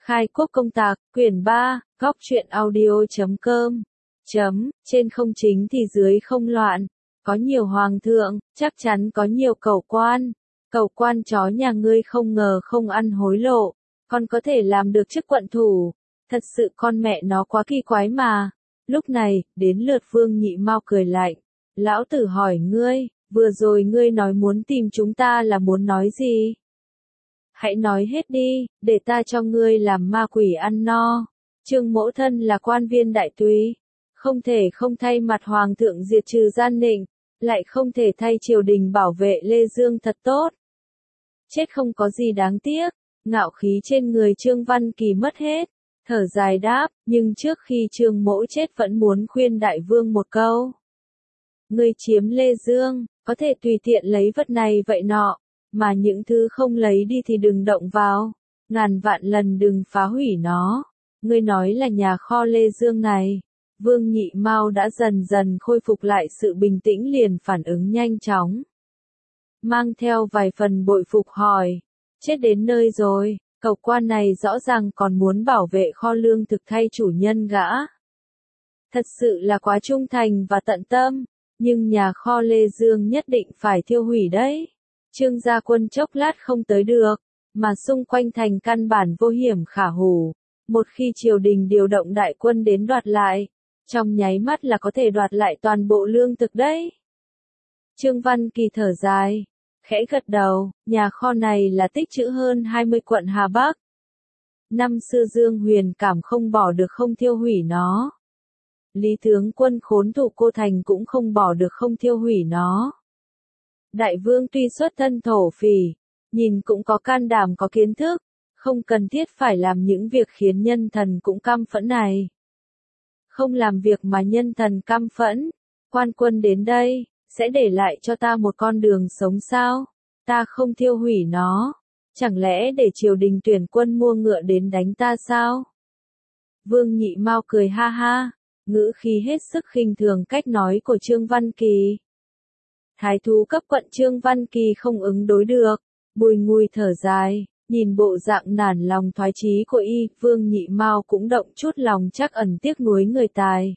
Khai quốc công tạc, quyển 3, góc truyện audio.com. Trên không chính thì dưới không loạn. Có nhiều hoàng thượng, chắc chắn có nhiều cẩu quan. Cẩu quan chó nhà ngươi không ngờ không ăn hối lộ. Con có thể làm được chức quận thủ. Thật sự con mẹ nó quá kỳ quái mà. Lúc này, đến lượt Vương Nhị Mao cười lạnh. Lão tử hỏi ngươi, vừa rồi ngươi nói muốn tìm chúng ta là muốn nói gì? Hãy nói hết đi, để ta cho ngươi làm ma quỷ ăn no. Trương Mỗ Thân là quan viên đại túy, không thể không thay mặt hoàng thượng diệt trừ gian nịnh, lại không thể thay triều đình bảo vệ Lê Dương thật tốt. Chết không có gì đáng tiếc, ngạo khí trên người Trương Văn Kỳ mất hết, thở dài đáp, nhưng trước khi Trương Mỗ chết vẫn muốn khuyên đại vương một câu. Ngươi chiếm Lê Dương, có thể tùy tiện lấy vật này vậy nọ. Mà những thứ không lấy đi thì đừng động vào, ngàn vạn lần đừng phá hủy nó. Ngươi nói là nhà kho Lê Dương này. Vương Nhị Mao đã dần dần khôi phục lại sự bình tĩnh liền phản ứng nhanh chóng. Mang theo vài phần bội phục hỏi, chết đến nơi rồi, cẩu quan này rõ ràng còn muốn bảo vệ kho lương thực thay chủ nhân gã. Thật sự là quá trung thành và tận tâm, nhưng nhà kho Lê Dương nhất định phải thiêu hủy đấy. Trương gia quân chốc lát không tới được, mà xung quanh thành căn bản vô hiểm khả hủ. Một khi triều đình điều động đại quân đến đoạt lại, trong nháy mắt là có thể đoạt lại toàn bộ lương thực đấy. Trương Văn Kỳ thở dài, khẽ gật đầu, nhà kho này là tích trữ hơn 20 quận Hà Bắc. Năm xưa Dương Huyền cảm không bỏ được không thiêu hủy nó. Lý tướng quân khốn thủ Cô Thành cũng không bỏ được không thiêu hủy nó. Đại vương tuy xuất thân thổ phỉ, nhìn cũng có can đảm có kiến thức, không cần thiết phải làm những việc khiến nhân thần cũng căm phẫn này. Không làm việc mà nhân thần căm phẫn, quan quân đến đây, sẽ để lại cho ta một con đường sống sao? Ta không thiêu hủy nó, chẳng lẽ để triều đình tuyển quân mua ngựa đến đánh ta sao? Vương Nhị Mao cười ha ha, ngữ khí hết sức khinh thường cách nói của Trương Văn Kỳ. Thái thú cấp quận Trương Văn Kỳ không ứng đối được, bùi ngùi thở dài, nhìn bộ dạng nản lòng thoái chí của y, Vương Nhị Mao cũng động chút lòng chắc ẩn tiếc nuối người tài.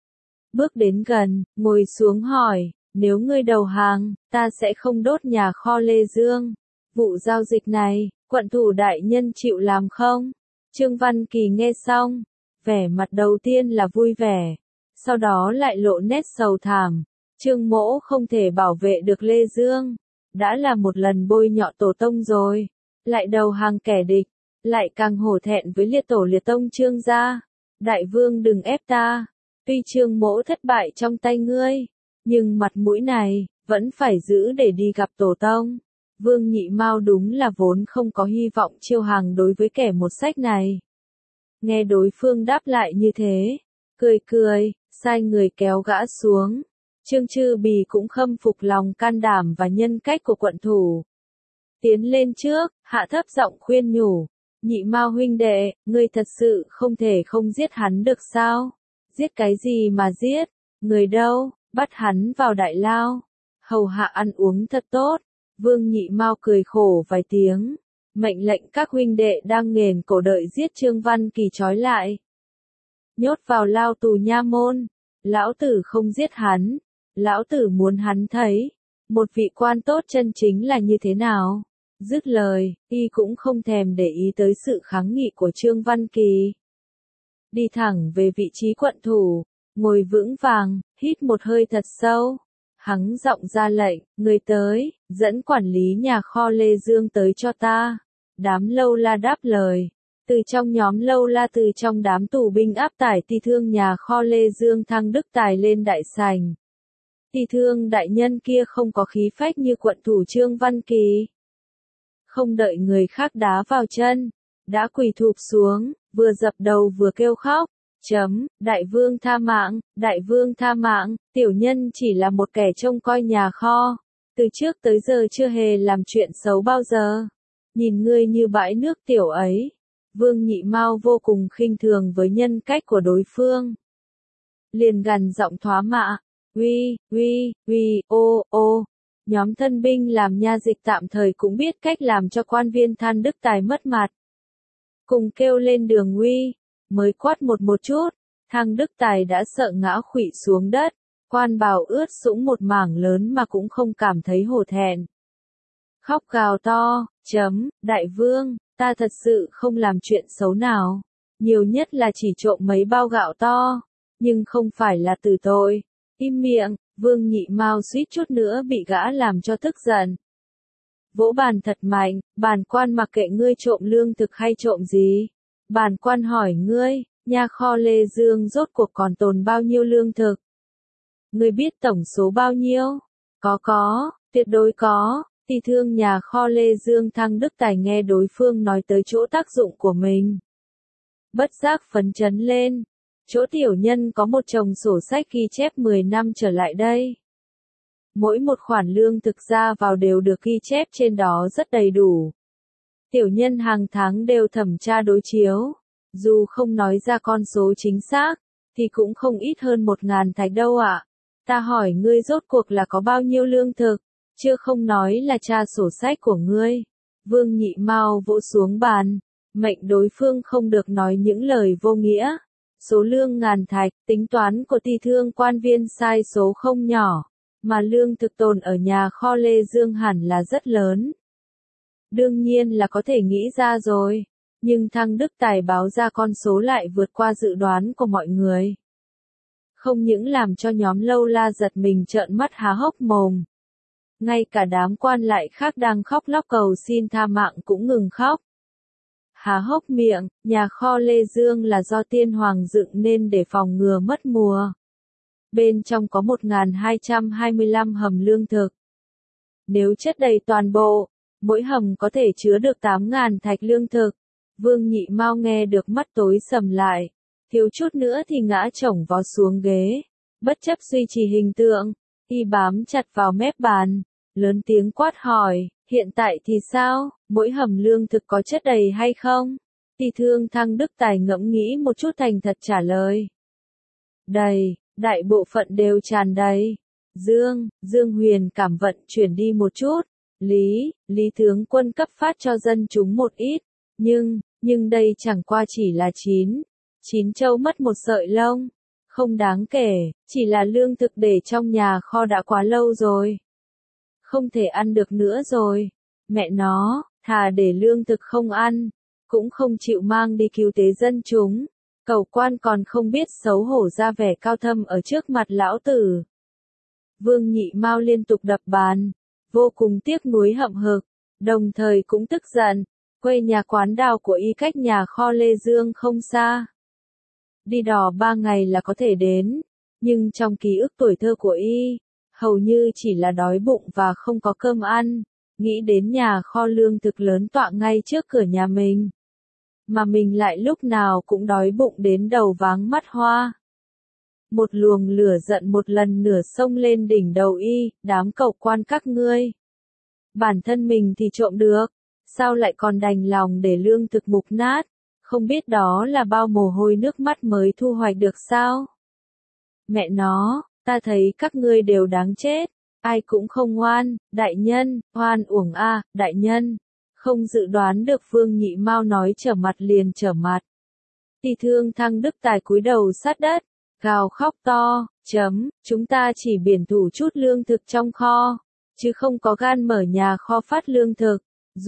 Bước đến gần, ngồi xuống hỏi, nếu ngươi đầu hàng, ta sẽ không đốt nhà kho Lê Dương. Vụ giao dịch này, quận thủ đại nhân chịu làm không? Trương Văn Kỳ nghe xong, vẻ mặt đầu tiên là vui vẻ, sau đó lại lộ nét sầu thảm. Trương Mỗ không thể bảo vệ được Lê Dương, đã là một lần bôi nhọ tổ tông rồi, lại đầu hàng kẻ địch, lại càng hổ thẹn với liệt tổ liệt tông Trương gia. Đại vương đừng ép ta, tuy Trương Mỗ thất bại trong tay ngươi, nhưng mặt mũi này, vẫn phải giữ để đi gặp tổ tông. Vương Nhị Mao đúng là vốn không có hy vọng chiêu hàng đối với kẻ một sách này. Nghe đối phương đáp lại như thế, cười cười, sai người kéo gã xuống. Trương Chư Bì cũng khâm phục lòng can đảm và nhân cách của quận thủ. Tiến lên trước, hạ thấp giọng khuyên nhủ. Nhị Mao huynh đệ, ngươi thật sự không thể không giết hắn được sao? Giết cái gì mà giết? Người đâu? Bắt hắn vào đại lao. Hầu hạ ăn uống thật tốt. Vương Nhị Mao cười khổ vài tiếng. Mệnh lệnh các huynh đệ đang nghền cổ đợi giết Trương Văn Kỳ trói lại. Nhốt vào lao tù nha môn. Lão tử không giết hắn. Lão tử muốn hắn thấy, một vị quan tốt chân chính là như thế nào. Dứt lời, y cũng không thèm để ý tới sự kháng nghị của Trương Văn Kỳ. Đi thẳng về vị trí quận thủ, ngồi vững vàng, hít một hơi thật sâu. Hắng giọng ra lệnh, người tới, dẫn quản lý nhà kho Lê Dương tới cho ta. Đám lâu la đáp lời. Từ trong nhóm lâu la từ trong đám tù binh áp tải ti thương nhà kho Lê Dương thăng đức tài lên đại sảnh. Ti thương đại nhân kia không có khí phách như quận thủ Trương Văn Kỳ. Không đợi người khác đá vào chân, đã quỳ thụp xuống, vừa dập đầu vừa kêu khóc. Đại vương tha mạng, đại vương tha mạng, tiểu nhân chỉ là một kẻ trông coi nhà kho. Từ trước tới giờ chưa hề làm chuyện xấu bao giờ. Nhìn ngươi như bãi nước tiểu ấy. Vương Nhị Mao vô cùng khinh thường với nhân cách của đối phương. Liền gằn giọng thoá mạ. Ô, nhóm thân binh làm nha dịch tạm thời cũng biết cách làm cho quan viên than đức tài mất mặt. cùng kêu lên đường uy, mới quát một chút, Thang Đức Tài đã sợ ngã khuỵu xuống đất, quan bào ướt sũng một mảng lớn mà cũng không cảm thấy hổ thẹn. Khóc gào to, đại vương, ta thật sự không làm chuyện xấu nào, nhiều nhất là chỉ trộm mấy bao gạo to, nhưng không phải là tử tội. Im miệng, Vương Nhị Mao suýt chút nữa bị gã làm cho tức giận. Vỗ bàn thật mạnh, bản quan mặc kệ ngươi trộm lương thực hay trộm gì. Bản quan hỏi ngươi, nhà kho Lê Dương rốt cuộc còn tồn bao nhiêu lương thực? Ngươi biết tổng số bao nhiêu? Có, tuyệt đối có. Thì thương nhà kho Lê Dương Thang Đức Tài nghe đối phương nói tới chỗ tác dụng của mình. Bất giác phấn chấn lên. Chỗ tiểu nhân có một chồng sổ sách ghi chép 10 năm trở lại đây. Mỗi một khoản lương thực ra vào đều được ghi chép trên đó rất đầy đủ. Tiểu nhân hàng tháng đều thẩm tra đối chiếu. Dù không nói ra con số chính xác, thì cũng không ít hơn 1.000 thạch đâu ạ. Ta hỏi ngươi rốt cuộc là có bao nhiêu lương thực, chưa không nói là tra sổ sách của ngươi. Vương Nhị Mao vỗ xuống bàn, mệnh đối phương không được nói những lời vô nghĩa. Số lương ngàn thạch, tính toán của ty thương quan viên sai số không nhỏ, mà lương thực tồn ở nhà kho Lê Dương hẳn là rất lớn. Đương nhiên là có thể nghĩ ra rồi, nhưng Thang Đức Tài báo ra con số lại vượt qua dự đoán của mọi người. Không những làm cho nhóm Lâu La giật mình trợn mắt há hốc mồm. Ngay cả đám quan lại khác đang khóc lóc cầu xin tha mạng cũng ngừng khóc. Há hốc miệng, nhà kho Lê Dương là do tiên hoàng dựng nên để phòng ngừa mất mùa. Bên trong có 1.225 hầm lương thực. Nếu chất đầy toàn bộ, mỗi hầm có thể chứa được 8.000 thạch lương thực. Vương Nhị Mao nghe được mắt tối sầm lại, thiếu chút nữa thì ngã chổng vó xuống ghế. Bất chấp duy trì hình tượng, y bám chặt vào mép bàn, lớn tiếng quát hỏi, hiện tại thì sao, mỗi hầm lương thực có chất đầy hay không? Ty thương Thang Đức Tài ngẫm nghĩ một chút thành thật trả lời. Đầy, đại bộ phận đều tràn đầy. Dương Huyền cảm vận chuyển đi một chút. Lý tướng quân cấp phát cho dân chúng một ít. Nhưng đây chẳng qua chỉ là 9 châu mất một sợi lông. Không đáng kể, chỉ là lương thực để trong nhà kho đã quá lâu rồi. Không thể ăn được nữa rồi. Mẹ nó, thà để lương thực không ăn, cũng không chịu mang đi cứu tế dân chúng. Cầu quan còn không biết xấu hổ ra vẻ cao thâm ở trước mặt lão tử. Vương Nhị Mao liên tục đập bàn, vô cùng tiếc nuối hậm hực, đồng thời cũng tức giận. Quê nhà quán đào của y cách nhà kho Lê Dương không xa. Đi đò 3 ngày là có thể đến, nhưng trong ký ức tuổi thơ của y, hầu như chỉ là đói bụng và không có cơm ăn, nghĩ đến nhà kho lương thực lớn tọa ngay trước cửa nhà mình. Mà mình lại lúc nào cũng đói bụng đến đầu váng mắt hoa. Một luồng lửa giận một lần nửa xông lên đỉnh đầu y, đám cẩu quan các ngươi. Bản thân mình thì trộm được, sao lại còn đành lòng để lương thực mục nát, không biết đó là bao mồ hôi nước mắt mới thu hoạch được sao? Mẹ nó, ta thấy các ngươi đều đáng chết, ai cũng không ngoan, đại nhân, oan uổng a, đại nhân. Không dự đoán được Vương Nhị Mao nói trở mặt liền trở mặt. Ty thương Thang Đức Tài cúi đầu sát đất, gào khóc to, chúng ta chỉ biển thủ chút lương thực trong kho, chứ không có gan mở nhà kho phát lương thực,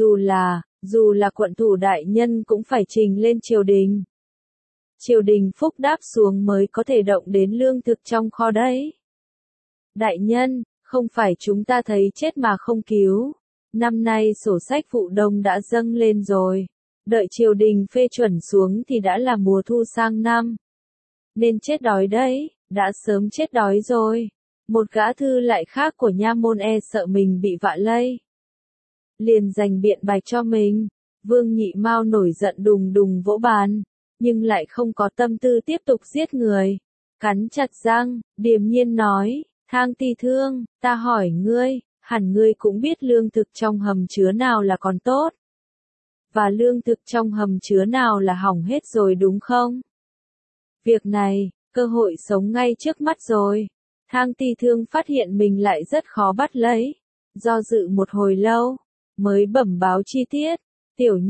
dù là quận thủ đại nhân cũng phải trình lên triều đình. Triều đình phúc đáp xuống mới có thể động đến lương thực trong kho đấy. Đại nhân, không phải chúng ta thấy chết mà không cứu. Năm nay sổ sách vụ đông đã dâng lên rồi. Đợi triều đình phê chuẩn xuống thì đã là mùa thu sang năm. Nên chết đói đấy, đã sớm chết đói rồi. Một gã thư lại khác của nha môn sợ mình bị vạ lây. Liền giành biện bạch cho mình. Vương Nhị Mao nổi giận đùng đùng vỗ bàn, nhưng lại không có tâm tư tiếp tục giết người. Cắn chặt răng, điềm nhiên nói, Thang Ty thương, ta hỏi ngươi, hẳn ngươi cũng biết lương thực trong hầm chứa nào là còn tốt. Và lương thực trong hầm chứa nào là hỏng hết rồi đúng không? Việc này, cơ hội sống ngay trước mắt rồi. Thang Ty thương phát hiện mình lại rất khó bắt lấy. Do dự một hồi lâu, mới bẩm báo chi tiết. Tiểu nhân,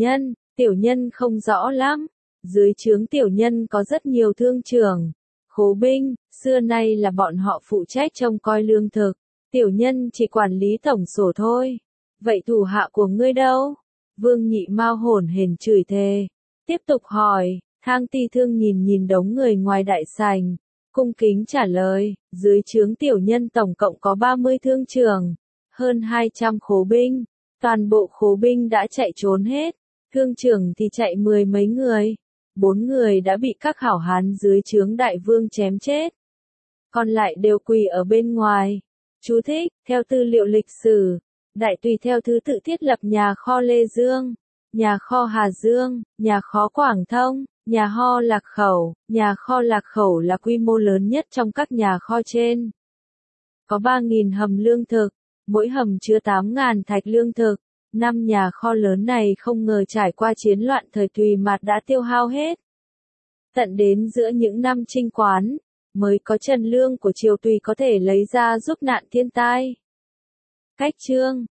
Tiểu nhân không rõ lắm. Dưới trướng tiểu nhân có rất nhiều thương trưởng, khố binh, xưa nay là bọn họ phụ trách trông coi lương thực. Tiểu nhân chỉ quản lý tổng sổ thôi. Vậy thủ hạ của ngươi đâu? Vương Nhị Mao hổn hển chửi thề. Tiếp tục hỏi, Thang Ti Thương nhìn nhìn đống người ngoài đại sảnh, cung kính trả lời, dưới trướng tiểu nhân tổng cộng có 30 thương trưởng, hơn 200 khố binh. Toàn bộ khố binh đã chạy trốn hết, thương trưởng thì chạy 10 mấy người. 4 người đã bị các hảo hán dưới trướng đại vương chém chết. Còn lại đều quỳ ở bên ngoài. Chú thích, theo tư liệu lịch sử, Đại Tùy theo thứ tự thiết lập nhà kho Lê Dương, nhà kho Hà Dương, nhà kho Quảng Thông, nhà kho Lạc Khẩu. Nhà kho Lạc Khẩu là quy mô lớn nhất trong các nhà kho trên. Có 3.000 hầm lương thực, mỗi hầm chứa 8.000 thạch lương thực. 5 nhà kho lớn này không ngờ trải qua chiến loạn thời Tùy Mạt đã tiêu hao hết. Tận đến giữa những năm Trinh Quán, mới có trần lương của triều Tùy có thể lấy ra giúp nạn thiên tai. Cách chương